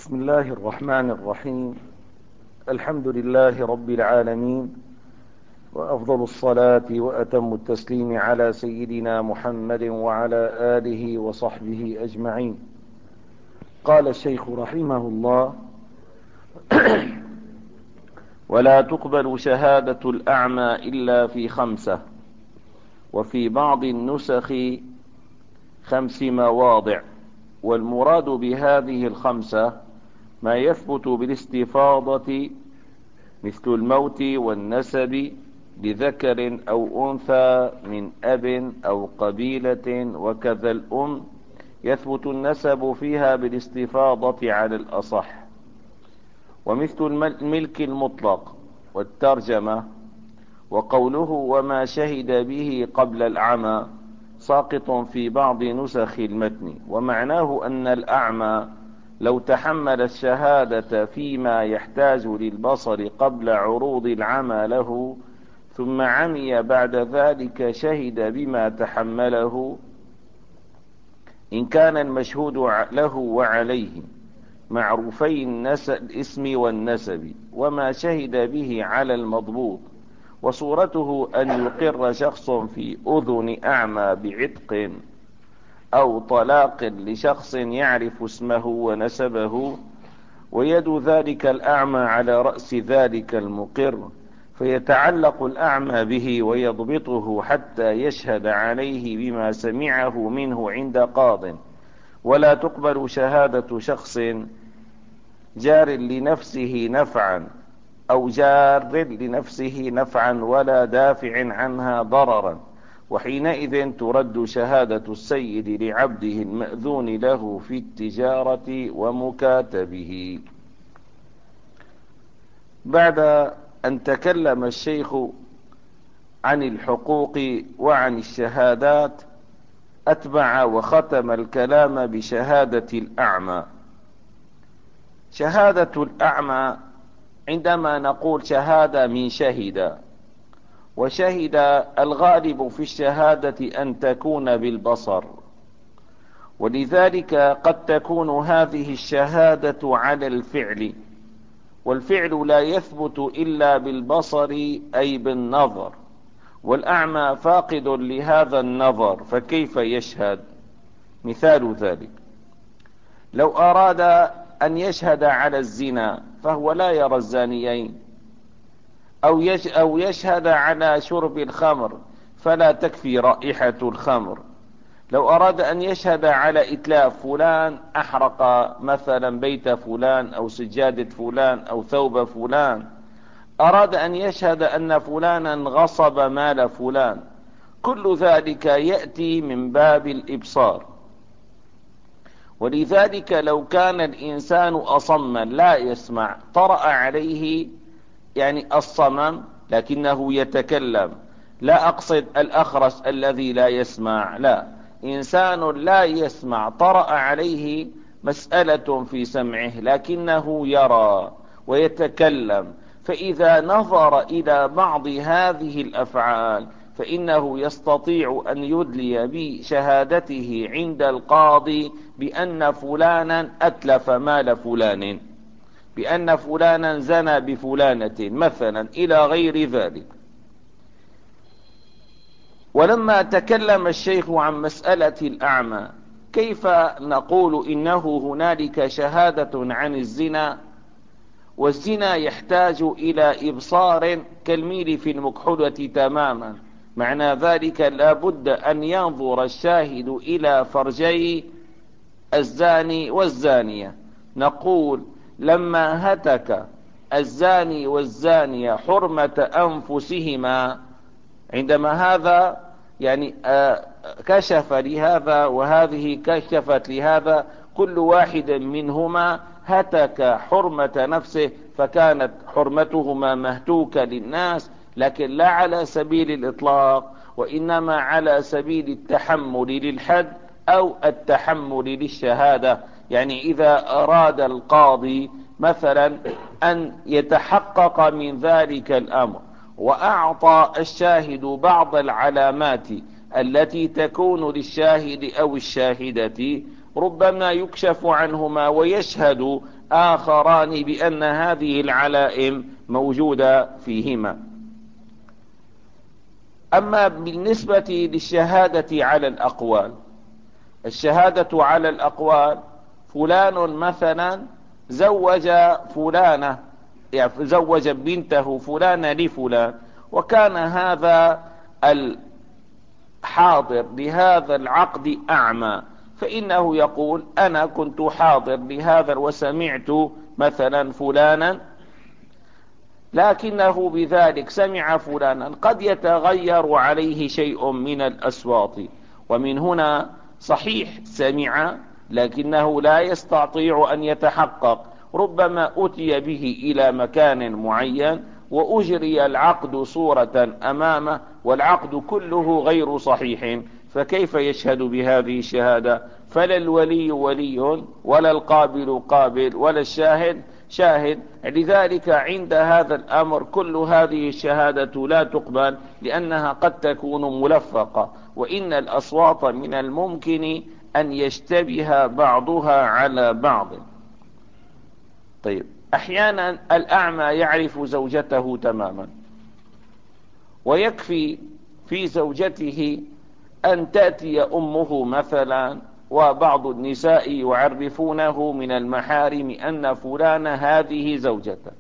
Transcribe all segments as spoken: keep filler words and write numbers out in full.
بسم الله الرحمن الرحيم. الحمد لله رب العالمين، وأفضل الصلاة وأتم التسليم على سيدنا محمد وعلى آله وصحبه أجمعين. قال الشيخ رحمه الله: ولا تقبل شهادة الأعمى إلا في خمسة، وفي بعض النسخ خمس مواضع. والمراد بهذه الخمسة ما يثبت بالاستفاضة، مثل الموت والنسب لذكر أو أنثى من أب أو قبيلة، وكذا الأم يثبت النسب فيها بالاستفاضة على الأصح. ومثل الملك المطلق والترجمة، وقوله وما شهد به قبل العمى ساقط في بعض نسخ المتن، ومعناه أن الأعمى لو تحمل الشهادة فيما يحتاج للبصر قبل عروض العمى له، ثم عمي بعد ذلك، شهد بما تحمله إن كان المشهود له وعليه معروفي الاسم والنسب، وما شهد به على المضبوط. وصورته أن يقر شخص في أذن أعمى بعتق أو طلاق لشخص يعرف اسمه ونسبه، ويد ذلك الأعمى على رأس ذلك المقر، فيتعلق الأعمى به ويضبطه حتى يشهد عليه بما سمعه منه عند قاض. ولا تقبل شهادة شخص جار لنفسه نفعا أو جار لنفسه نفعا ولا دافع عنها ضررا، وحينئذ ترد شهادة السيد لعبده المأذون له في التجارة ومكاتبه. بعد أن تكلم الشيخ عن الحقوق وعن الشهادات، أتبع وختم الكلام بشهادة الأعمى. شهادة الأعمى عندما نقول شهادة من شهد، وشهد الغالب في الشهادة أن تكون بالبصر، ولذلك قد تكون هذه الشهادة على الفعل، والفعل لا يثبت إلا بالبصر أي بالنظر، والأعمى فاقد لهذا النظر، فكيف يشهد؟ مثال ذلك: لو أراد أن يشهد على الزنا فهو لا يرى الزانيين، أو أو يشهد على شرب الخمر فلا تكفي رائحة الخمر. لو أراد أن يشهد على إتلاف فلان أحرق مثلا بيت فلان أو سجادة فلان أو ثوب فلان، أراد أن يشهد أن فلانا غصب مال فلان، كل ذلك يأتي من باب الإبصار. ولذلك لو كان الإنسان أصما لا يسمع طرأ عليه يعني الصمم لكنه يتكلم، لا أقصد الأخرس الذي لا يسمع، لا، إنسان لا يسمع طرأ عليه مسألة في سمعه لكنه يرى ويتكلم، فإذا نظر إلى بعض هذه الأفعال فإنه يستطيع أن يدلي بشهادته عند القاضي بأن فلانا أتلف مال فلان، بأن فلانا زنى بفلانة مثلا، إلى غير ذلك. ولما تكلم الشيخ عن مسألة الأعمى، كيف نقول إنه هنالك شهادة عن الزنا، والزنا يحتاج إلى إبصار كالميل في المكحلة تماما؟ معنى ذلك لا بد أن ينظر الشاهد إلى فرجي الزاني والزانية. نقول لما هتك الزاني والزانية حرمة أنفسهما، عندما هذا يعني كشف لهذا وهذه كشفت لهذا، كل واحد منهما هتك حرمة نفسه، فكانت حرمتهما مهتوكة للناس، لكن لا على سبيل الإطلاق، وإنما على سبيل التحمل للحد أو التحمل للشهادة. يعني إذا أراد القاضي مثلا أن يتحقق من ذلك الأمر وأعطى الشاهد بعض العلامات التي تكون للشاهد أو الشاهدة، ربما يكشف عنهما ويشهد آخران بأن هذه العلائم موجودة فيهما. أما بالنسبة للشهادة على الأقوال، الشهادة على الأقوال، فلان مثلا زوج فلانة، يعني زوج بنته فلانة لفلان، وكان هذا الحاضر لهذا العقد أعمى، فإنه يقول أنا كنت حاضر لهذا وسمعت مثلا فلانا، لكنه بذلك سمع فلانا قد يتغير عليه شيء من الأصوات، ومن هنا صحيح سمع لكنه لا يستطيع أن يتحقق، ربما أتي به إلى مكان معين وأجري العقد صورة أمامه والعقد كله غير صحيح، فكيف يشهد بهذه الشهادة؟ فلا الولي ولي ولا القابل قابل ولا الشاهد شاهد. لذلك عند هذا الأمر كل هذه الشهادة لا تقبل، لأنها قد تكون ملفقة، وإن الأصوات من الممكن أن يشتبه بعضها على بعض. طيب، أحيانا الأعمى يعرف زوجته تماما، ويكفي في زوجته أن تأتي أمه مثلا، وبعض النساء يعرفونه من المحارم أن فلان هذه زوجته،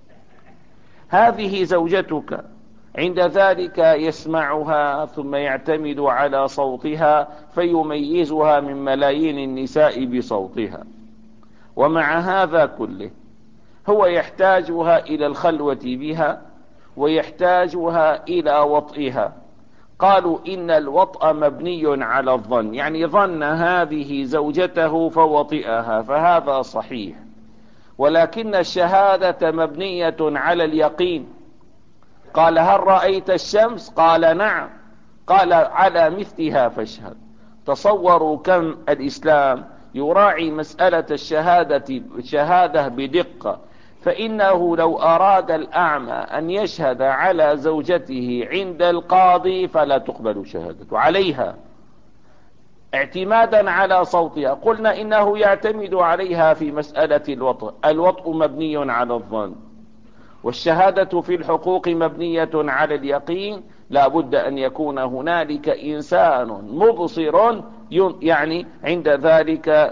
هذه زوجتك، عند ذلك يسمعها ثم يعتمد على صوتها فيميزها من ملايين النساء بصوتها، ومع هذا كله هو يحتاجها إلى الخلوة بها ويحتاجها إلى وطئها. قالوا إن الوطأ مبني على الظن، يعني ظن هذه زوجته فوطئها، فهذا صحيح، ولكن الشهادة مبنية على اليقين. قال هل رأيت الشمس؟ قال نعم. قال على مثلها فاشهد. تصوروا كم الإسلام يراعي مسألة الشهادة شهادة بدقة، فإنه لو أراد الأعمى أن يشهد على زوجته عند القاضي فلا تقبل شهادته عليها اعتمادا على صوتها. قلنا إنه يعتمد عليها في مسألة الوطء، الوطء مبني على الظن، والشهادة في الحقوق مبنية على اليقين. لا بد أن يكون هنالك إنسان مبصر، يعني عند ذلك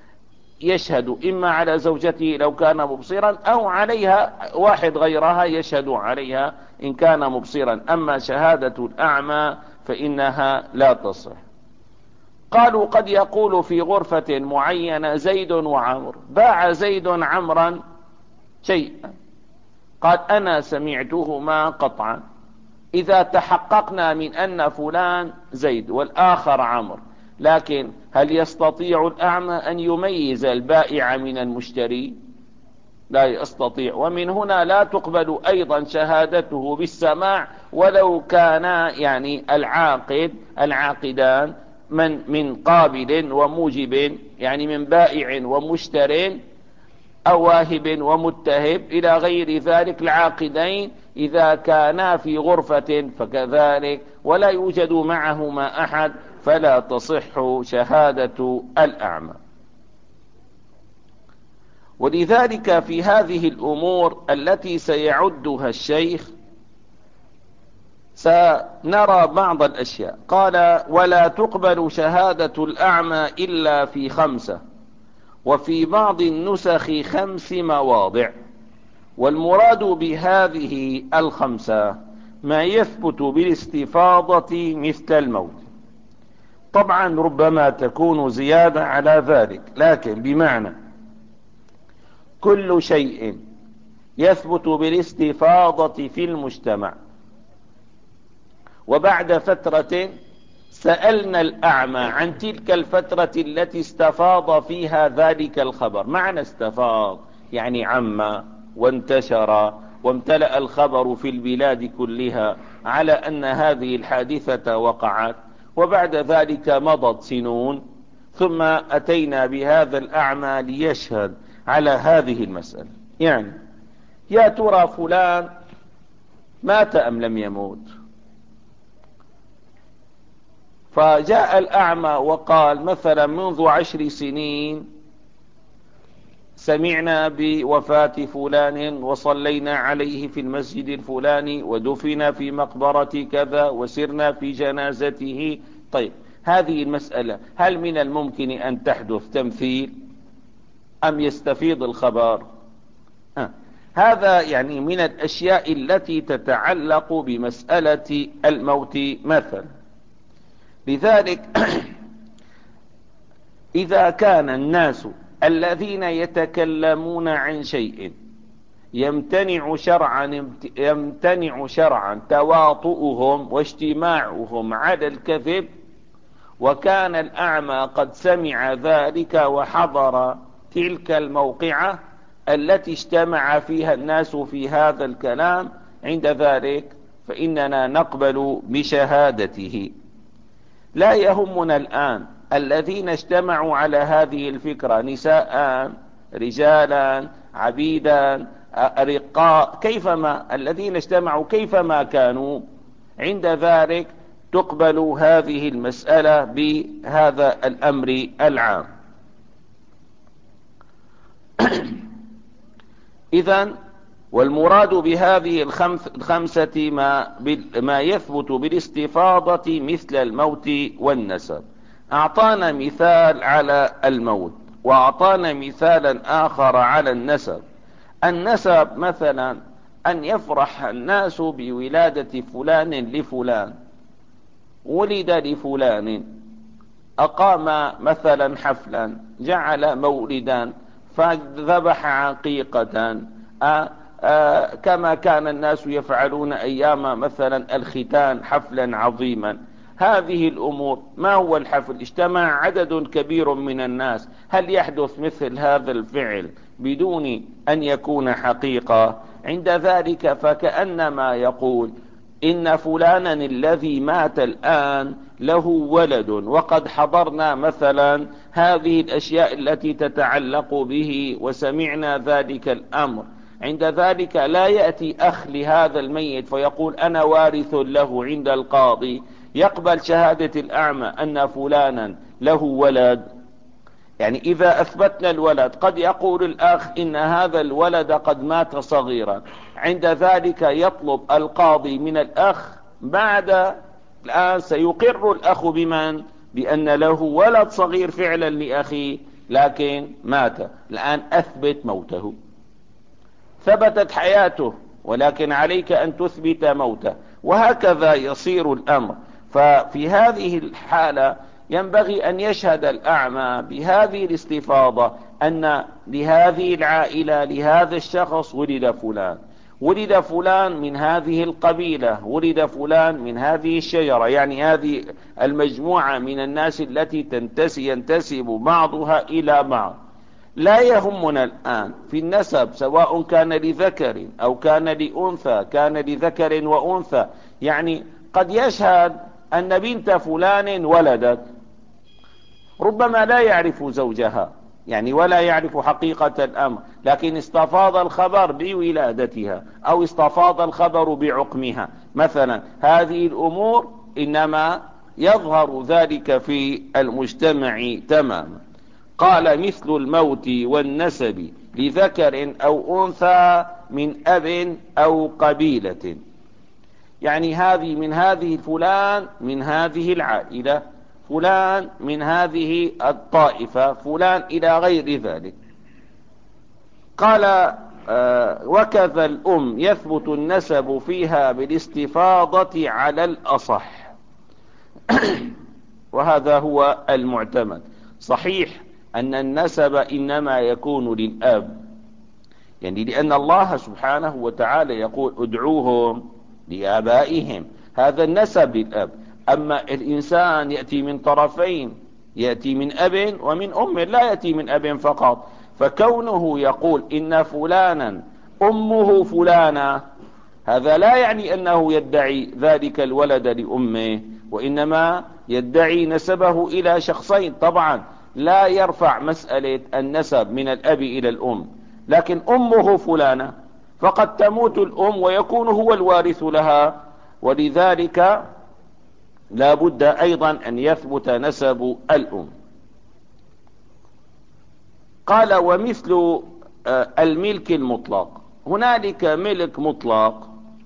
يشهد إما على زوجته لو كان مبصرا، أو عليها واحد غيرها يشهد عليها إن كان مبصرا. أما شهادة الأعمى فإنها لا تصح. قالوا قد يقول في غرفة معينة زيد وعمر، باع زيد عمرا شيئا، قال أنا سمعتهما قطعا. إذا تحققنا من أن فلان زيد والآخر عمر، لكن هل يستطيع الأعمى أن يميز البائع من المشتري؟ لا يستطيع. ومن هنا لا تقبل أيضا شهادته بالسماع ولو كان يعني العاقد العاقدان من من قابل وموجب، يعني من بائع ومشتر أو واهب ومتهب إلى غير ذلك. العاقدين إذا كانا في غرفة فكذلك، ولا يوجد معهما أحد، فلا تصح شهادة الأعمى. ولذلك في هذه الأمور التي سيعدها الشيخ سنرى بعض الأشياء. قال ولا تقبل شهادة الأعمى إلا في خمسة، وفي بعض النسخ خمس مواضع. والمراد بهذه الخمسة ما يثبت بالاستفاضة مثل الموت. طبعا ربما تكون زيادة على ذلك، لكن بمعنى كل شيء يثبت بالاستفاضة في المجتمع. وبعد فترة سألنا الأعمى عن تلك الفترة التي استفاض فيها ذلك الخبر. معنى استفاض يعني عم وانتشر وامتلأ الخبر في البلاد كلها على أن هذه الحادثة وقعت، وبعد ذلك مضت سنون ثم أتينا بهذا الأعمى ليشهد على هذه المسألة. يعني يا ترى فلان مات أم لم يموت؟ فجاء الأعمى وقال مثلا منذ عشر سنين سمعنا بوفاة فلان وصلينا عليه في المسجد الفلاني ودفن في مقبرة كذا وسرنا في جنازته. طيب هذه المسألة هل من الممكن أن تحدث تمثيل أم يستفيض الخبر؟ آه. هذا يعني من الأشياء التي تتعلق بمسألة الموت مثلا. لذلك إذا كان الناس الذين يتكلمون عن شيء يمتنع شرعا يمتنع شرعا تواطؤهم واجتماعهم على الكذب، وكان الأعمى قد سمع ذلك وحضر تلك الموقعة التي اجتمع فيها الناس في هذا الكلام، عند ذلك فإننا نقبل بشهادته. لا يهمنا الآن الذين اجتمعوا على هذه الفكرة نساء رجالا عبيدا رقاء كيفما الذين اجتمعوا كيفما كانوا، عند ذلك تقبل هذه المسألة بهذا الأمر العام. إذن والمراد بهذه الخمس الخمسة ما, ما يثبت بالاستفاضة مثل الموت والنسب. أعطانا مثال على الموت وأعطانا مثالا آخر على النسب. النسب مثلا أن يفرح الناس بولادة فلان لفلان، ولد لفلان، أقام مثلا حفلا، جعل مولدا، فذبح عقيقة، آآ آآ كما كان الناس يفعلون أيام مثلا الختان حفلا عظيما. هذه الأمور ما هو الحفل؟ اجتمع عدد كبير من الناس، هل يحدث مثل هذا الفعل بدون أن يكون حقيقة؟ عند ذلك فكأنما يقول إن فلانا الذي مات الآن له ولد وقد حضرنا مثلا هذه الأشياء التي تتعلق به وسمعنا ذلك الأمر. عند ذلك لا يأتي أخ لهذا الميت فيقول أنا وارث له عند القاضي، يقبل شهادة الأعمى أن فلانا له ولد. يعني إذا أثبتنا الولد قد يقول الأخ إن هذا الولد قد مات صغيرا، عند ذلك يطلب القاضي من الأخ بعد الآن سيقر الأخ بمن؟ بأن له ولد صغير فعلا لأخيه لكن مات، الآن أثبت موته. ثبتت حياته ولكن عليك أن تثبت موته، وهكذا يصير الأمر. ففي هذه الحالة ينبغي أن يشهد الأعمى بهذه الاستفاضة أن لهذه العائلة لهذا الشخص ولد فلان، ولد فلان من هذه القبيلة، ولد فلان من هذه الشجرة، يعني هذه المجموعة من الناس التي تنتسي ينتسب بعضها إلى بعض. لا يهمنا الآن في النسب سواء كان لذكر أو كان لأنثى، كان لذكر وأنثى، يعني قد يشهد أن بنت فلان ولدت، ربما لا يعرف زوجها يعني ولا يعرف حقيقة الأمر، لكن استفاض الخبر بولادتها أو استفاض الخبر بعقمها مثلا. هذه الأمور إنما يظهر ذلك في المجتمع تماما. قال مثل الموت والنسب لذكر أو أنثى من أب أو قبيلة، يعني هذه من هذه فلان من هذه العائلة، فلان من هذه الطائفة، فلان إلى غير ذلك. قال آه وكذا الأم يثبت النسب فيها بالاستفاضة على الأصح وهذا هو المعتمد. صحيح أن النسب إنما يكون للأب، يعني لأن الله سبحانه وتعالى يقول ادعوهم لآبائهم، هذا النسب للأب. أما الإنسان يأتي من طرفين، يأتي من أب ومن أم، لا يأتي من أب فقط. فكونه يقول إن فلانا أمه فلانا، هذا لا يعني أنه يدعي ذلك الولد لأمه، وإنما يدعي نسبه إلى شخصين. طبعا لا يرفع مسألة النسب من الأب إلى الأم، لكن أمه فلانة، فقد تموت الأم ويكون هو الوارث لها. ولذلك لا بد أيضا أن يثبت نسب الأم. قال ومثل الملك المطلق، هنالك ملك مطلق،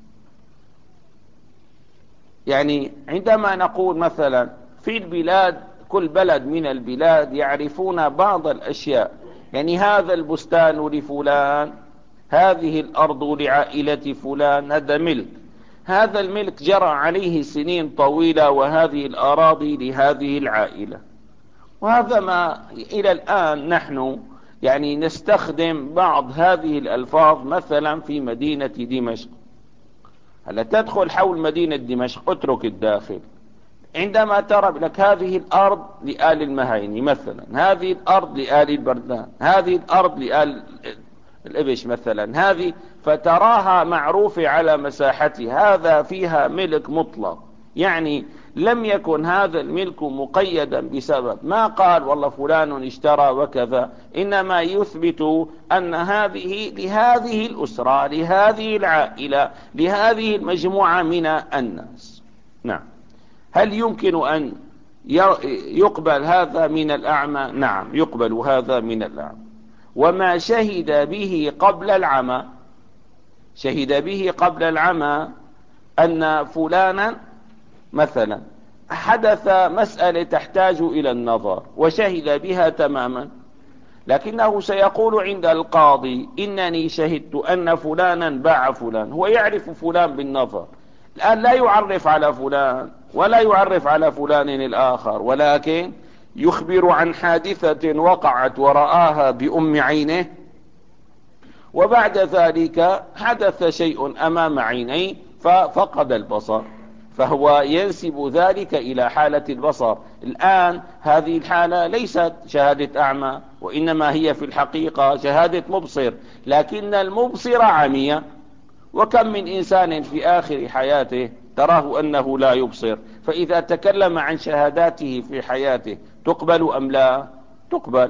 يعني عندما نقول مثلا في البلاد، كل بلد من البلاد يعرفون بعض الأشياء، يعني هذا البستان لفلان، هذه الأرض لعائلة فلان، هذا ملك، هذا الملك جرى عليه سنين طويلة، وهذه الأراضي لهذه العائلة. وهذا ما إلى الآن نحن يعني نستخدم بعض هذه الألفاظ مثلا في مدينة دمشق. هلا تدخل حول مدينة دمشق، اترك الداخل، عندما ترى لك هذه الأرض لآل المهيني مثلا، هذه الأرض لآل البردان، هذه الأرض لآل الإبش مثلا، هذه فتراها معروفة على مساحتها، هذا فيها ملك مطلق، يعني لم يكن هذا الملك مقيدا بسبب ما قال والله فلان اشترى وكذا، إنما يثبت أن هذه لهذه الأسرة، لهذه العائلة، لهذه المجموعة من الناس. نعم. هل يمكن أن يقبل هذا من الأعمى؟ نعم يقبل هذا من الأعمى. وما شهد به قبل العمى، شهد به قبل العمى أن فلانا مثلا حدث مسألة تحتاج إلى النظر وشهد بها تماما، لكنه سيقول عند القاضي إنني شهدت أن فلانا باع فلان، هو يعرف فلان بالنظر، الآن لا يعرف على فلان ولا يعرف على فلان الآخر، ولكن يخبر عن حادثة وقعت ورآها بأم عينه، وبعد ذلك حدث شيء أمام عينيه ففقد البصر، فهو ينسب ذلك إلى حالة البصر. الآن هذه الحالة ليست شهادة أعمى، وإنما هي في الحقيقة شهادة مبصر، لكن المبصر عمي، وكم من إنسان في آخر حياته تراه أنه لا يبصر، فإذا تكلم عن شهاداته في حياته تقبل أم لا؟ تقبل.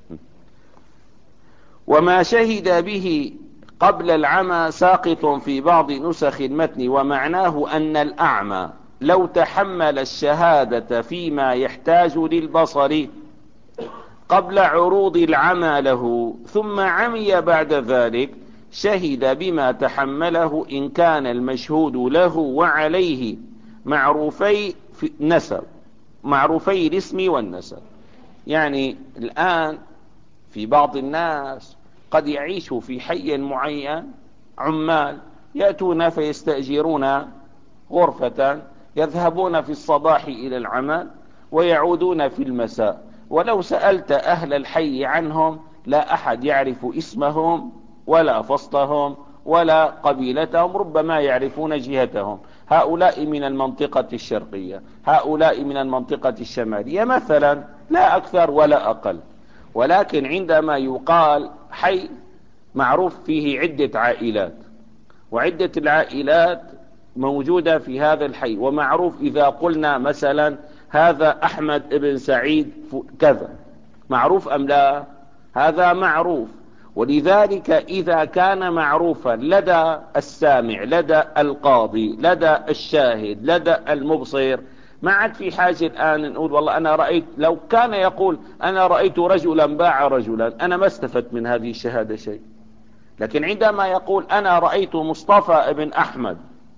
وما شهد به قبل العمى ساقط في بعض نسخ المتن، ومعناه أن الأعمى لو تحمل الشهادة فيما يحتاج للبصر قبل عروض العمى له، ثم عمي بعد ذلك، شهد بما تحمله إن كان المشهود له وعليه معروفي نسب، معروفي الاسم والنسب. يعني الآن في بعض الناس قد يعيش في حي معين عمال يأتون فيستأجرون غرفة، يذهبون في الصباح إلى العمل ويعودون في المساء، ولو سألت أهل الحي عنهم لا أحد يعرف اسمهم ولا فصلهم ولا قبيلتهم، ربما يعرفون جهتهم، هؤلاء من المنطقة الشرقية، هؤلاء من المنطقة الشمالية مثلا، لا أكثر ولا أقل. ولكن عندما يقال حي معروف فيه عدة عائلات، وعدة العائلات موجودة في هذا الحي، ومعروف إذا قلنا مثلا هذا أحمد ابن سعيد كذا، معروف أم لا؟ هذا معروف. ولذلك إذا كان معروفا لدى السامع، لدى القاضي، لدى الشاهد، لدى المبصر، ما عاد في حاجة الآن نقول والله أنا رأيت، لو كان يقول أنا رأيت رجلا باع رجلا، أنا ما استفدت من هذه الشهادة شيء. لكن عندما يقول أنا رأيت مصطفى ابن أحمد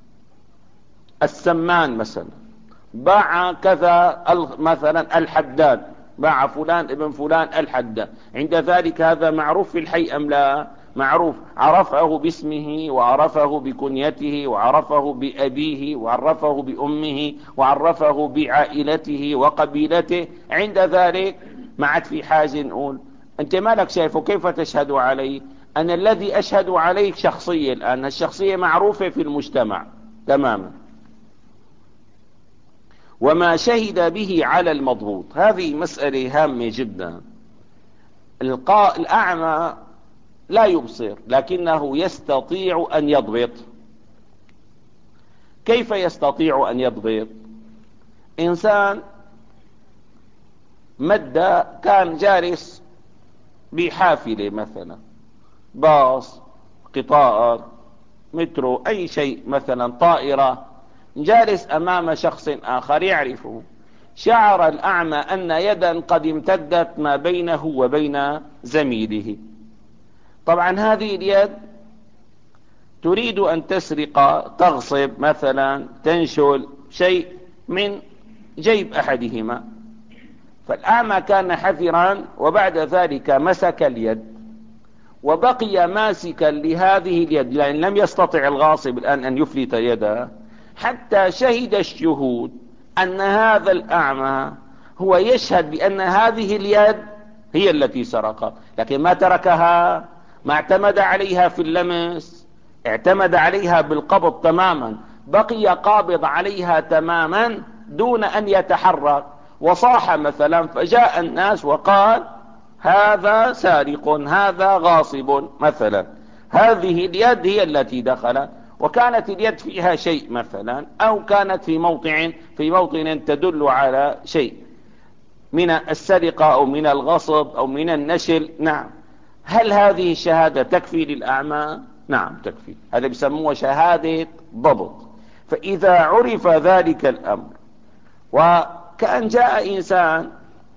السمان مثلا باع كذا مثلا الحداد، باع فلان ابن فلان الحداد، عند ذلك هذا معروف في الحي أم لا؟ معروف، عرفه باسمه وعرفه بكنيته وعرفه بأبيه وعرفه بأمه وعرفه بعائلته وقبيلته، عند ذلك ما عاد في حاجة نقول أنت مالك شايفه كيف تشهد عليه؟ أنا الذي أشهد عليه شخصية، الآن الشخصية معروفة في المجتمع تماما. وما شهد به على المضبوط، هذه مسألة هامة جدا. الأعمى لا يبصر لكنه يستطيع أن يضبط. كيف يستطيع أن يضبط؟ إنسان مد كان جالس بحافلة مثلا، باص، قطار، مترو، أي شيء مثلا، طائرة، جالس أمام شخص آخر يعرفه، شعر الأعمى أن يدا قد امتدت ما بينه وبين زميله. طبعا هذه اليد تريد أن تسرق، تغصب مثلا، تنشل شيء من جيب أحدهما، فالأعمى كان حذرا، وبعد ذلك مسك اليد وبقي ماسكا لهذه اليد، لأن لم يستطع الغاصب الآن أن يفلت يده، حتى شهد الشهود أن هذا الأعمى هو يشهد بأن هذه اليد هي التي سرقت، لكن ما تركها، ما اعتمد عليها في اللمس، اعتمد عليها بالقبض تماما، بقي قابض عليها تماما دون أن يتحرك، وصاح مثلا فجاء الناس وقال هذا سارق، هذا غاصب مثلا، هذه اليد هي التي دخلت، وكانت اليد فيها شيء مثلا، أو كانت في موضع في موطن تدل على شيء من السرقة أو من الغصب أو من النشل. نعم، هل هذه الشهادة تكفي للأعمى؟ نعم تكفي، هذا بيسموه شهادة ضبط. فإذا عرف ذلك الأمر، وكأن جاء إنسان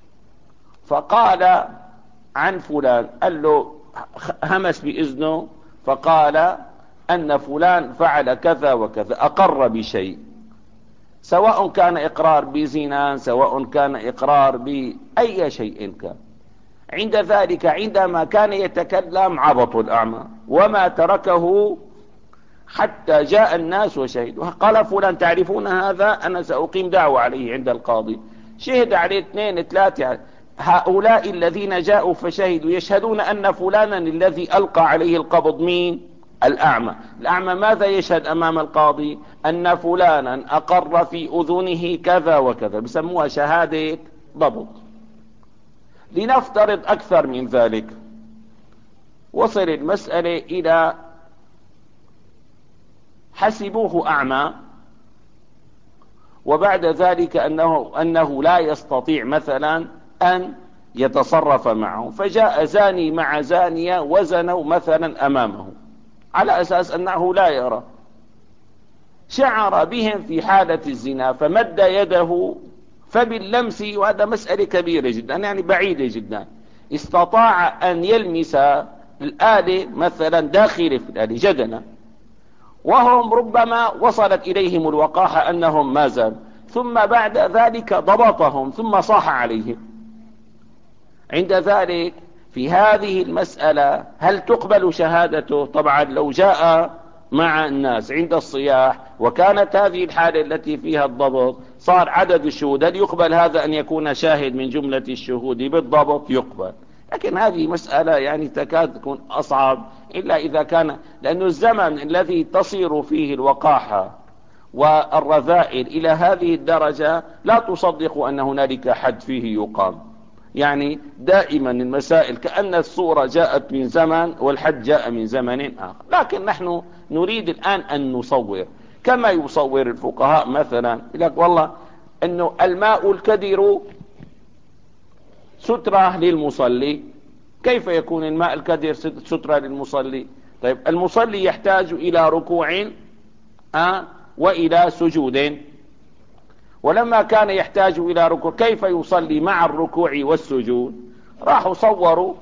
فقال عن فلان، قال له همس بإذنه فقال أن فلان فعل كذا وكذا، أقر بشيء، سواء كان إقرار بزنا، سواء كان إقرار بأي شيء كان، عند ذلك عندما كان يتكلم عبط الأعمى وما تركه حتى جاء الناس وشهدوا، قال فلان تعرفون هذا؟ أنا سأقيم دعوة عليه عند القاضي. شهد عليه اثنين ثلاثة، هؤلاء الذين جاءوا فشهدوا يشهدون أن فلانا الذي ألقى عليه القبض مين؟ الأعمى. الأعمى ماذا يشهد أمام القاضي؟ أن فلانا أقر في أذنه كذا وكذا، بسموها شهادة ضبط. لنفترض أكثر من ذلك، وصل المسألة إلى حسبوه أعمى، وبعد ذلك أنه, أنه لا يستطيع مثلا أن يتصرف معه، فجاء زاني مع زانية وزنوا مثلا أمامه على أساس أنه لا يرى، شعر بهم في حالة الزنا فمد يده، فباللمس، وهذا مسألة كبيرة جدا يعني بعيدة جدا، استطاع أن يلمس الآلة مثلا داخل في الآلة جدلا، وهم ربما وصلت إليهم الوقاحة أنهم ما زالوا، ثم بعد ذلك ضبطهم ثم صاح عليهم. عند ذلك في هذه المسألة هل تقبل شهادته؟ طبعا لو جاء مع الناس عند الصياح وكانت هذه الحالة التي فيها الضبط، صار عدد الشهود، هل يقبل هذا أن يكون شاهد من جملة الشهود بالضبط؟ يقبل. لكن هذه مسألة يعني تكاد تكون أصعب، إلا إذا كان، لأن الزمن الذي تصير فيه الوقاحة والرذائل إلى هذه الدرجة لا تصدق أن هنالك حد فيه يقام. يعني دائما المسائل كأن الصورة جاءت من زمن والحد جاء من زمن آخر، لكن نحن نريد الآن أن نصور كما يصور الفقهاء مثلا، لك والله أنه الماء الكدر سترة للمصلي، كيف يكون الماء الكدر سترة للمصلي؟ طيب المصلي يحتاج إلى ركوع آه وإلى سجود، ولما كان يحتاج إلى ركوع كيف يصلي مع الركوع والسجود؟ راحوا صوروا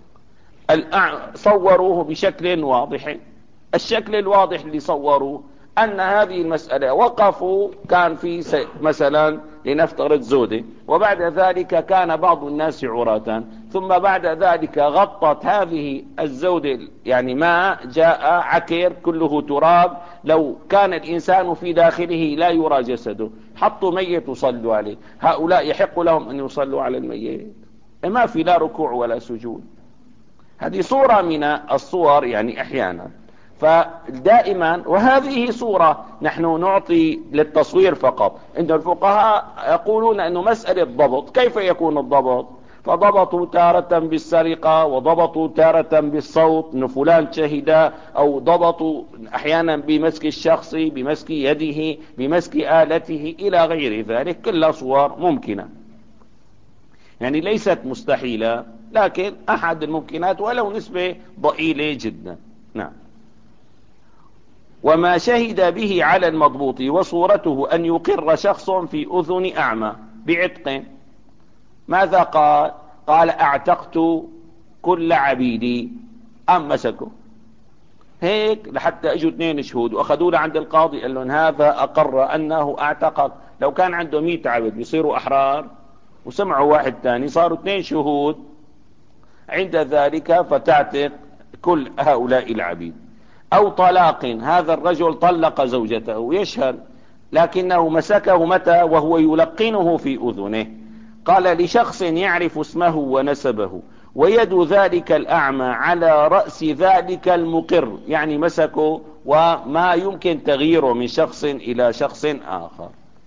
صوروه بشكل واضح. الشكل الواضح اللي صوروه أن هذه المسألة وقفوا، كان في مثلا لنفترض زودة، وبعد ذلك كان بعض الناس عراة، ثم بعد ذلك غطت هذه الزودة يعني ماء جاء عكر كله تراب، لو كان الإنسان في داخله لا يرى جسده، حطوا ميت وصلوا عليه، هؤلاء يحق لهم أن يصلوا على الميت؟ ما في لا ركوع ولا سجود. هذه صورة من الصور يعني أحيانا، فدائما، وهذه صورة نحن نعطي للتصوير فقط. إن الفقهاء يقولون أنه مسألة ضبط، كيف يكون الضبط؟ فضبطوا تارة بالسرقة، وضبطوا تارة بالصوت أن فلان شهد، أو ضبطوا أحيانا بمسك الشخص، بمسك يده، بمسك آلته إلى غير ذلك، كلها صور ممكنة يعني ليست مستحيلة، لكن أحد الممكنات ولو نسبة ضئيلة جدا. نعم. وما شهد به على المضبوط وصورته أن يقر شخص في أذن أعمى بعتق. ماذا قال؟ قال اعتقت كل عبيدي، أم مسكه هيك لحتى اجوا اثنين شهود واخذوا له عند القاضي قال لهم هذا اقر انه اعتقك. لو كان عنده مئة عبد بيصيروا احرار، وسمعوا واحد ثاني صاروا اثنين شهود. عند ذلك فتعتق كل هؤلاء العبيد. او طلاق، هذا الرجل طلق زوجته ويشهد، لكنه مسكه متى؟ وهو يلقنه في اذنه. قال لشخص يعرف اسمه ونسبه ويد ذلك الأعمى على رأس ذلك المقر، يعني مسكه وما يمكن تغييره من شخص إلى شخص آخر.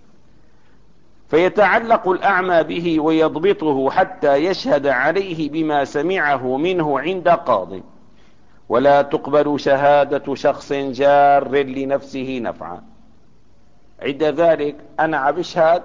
فيتعلق الأعمى به ويضبطه حتى يشهد عليه بما سمعه منه عند قاضي. ولا تقبل شهادة شخص جار لنفسه نفعا. عند ذلك أنا بشهد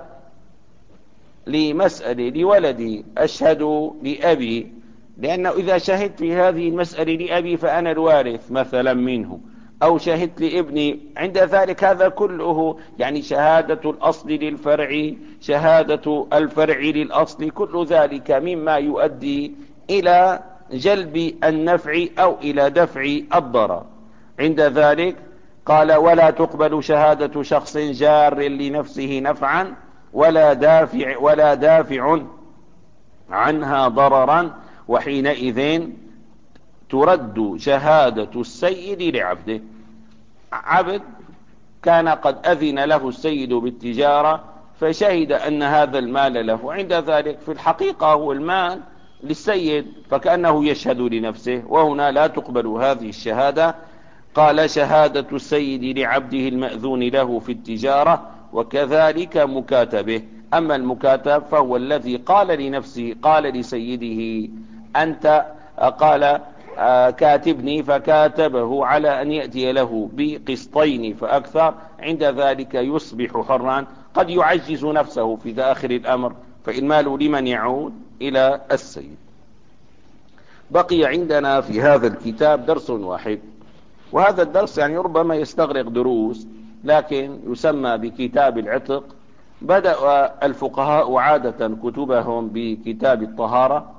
لمسألة لولدي، أشهد لأبي، لأنه إذا شهدت في هذه المسألة لأبي فأنا الوارث مثلا منه، أو شهدت لابني، عند ذلك هذا كله يعني شهادة الأصل للفرع، شهادة الفرع للأصل، كل ذلك مما يؤدي إلى جلب النفع أو إلى دفع الضرر. عند ذلك قال ولا تقبل شهادة شخص جار لنفسه نفعا ولا دافع ولا دافع عنها ضررا، وحينئذ ترد شهادة السيد لعبده. عبد كان قد أذن له السيد بالتجارة فشهد أن هذا المال له، عند ذلك في الحقيقة هو المال للسيد فكأنه يشهد لنفسه، وهنا لا تقبل هذه الشهادة. قال شهادة السيد لعبده المأذون له في التجارة، وكذلك مكاتبه. أما المكاتب فهو الذي قال لنفسه، قال لسيده أنت، قال كاتبني فكاتبه على أن يأتي له بقسطين فأكثر، عند ذلك يصبح حرا. قد يعجز نفسه في آخر الأمر، فالمال لمن يعود؟ إلى السيد. بقي عندنا في هذا الكتاب درس واحد، وهذا الدرس يعني ربما يستغرق دروس، لكن يسمى بكتاب العتق. بدأ الفقهاء عادة كتبهم بكتاب الطهارة.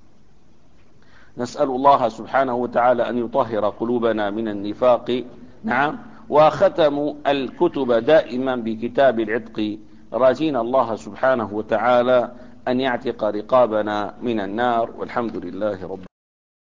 نسأل الله سبحانه وتعالى أن يطهر قلوبنا من النفاق. نعم. وختموا الكتب دائما بكتاب العتق، راجين الله سبحانه وتعالى أن يعتق رقابنا من النار. والحمد لله رب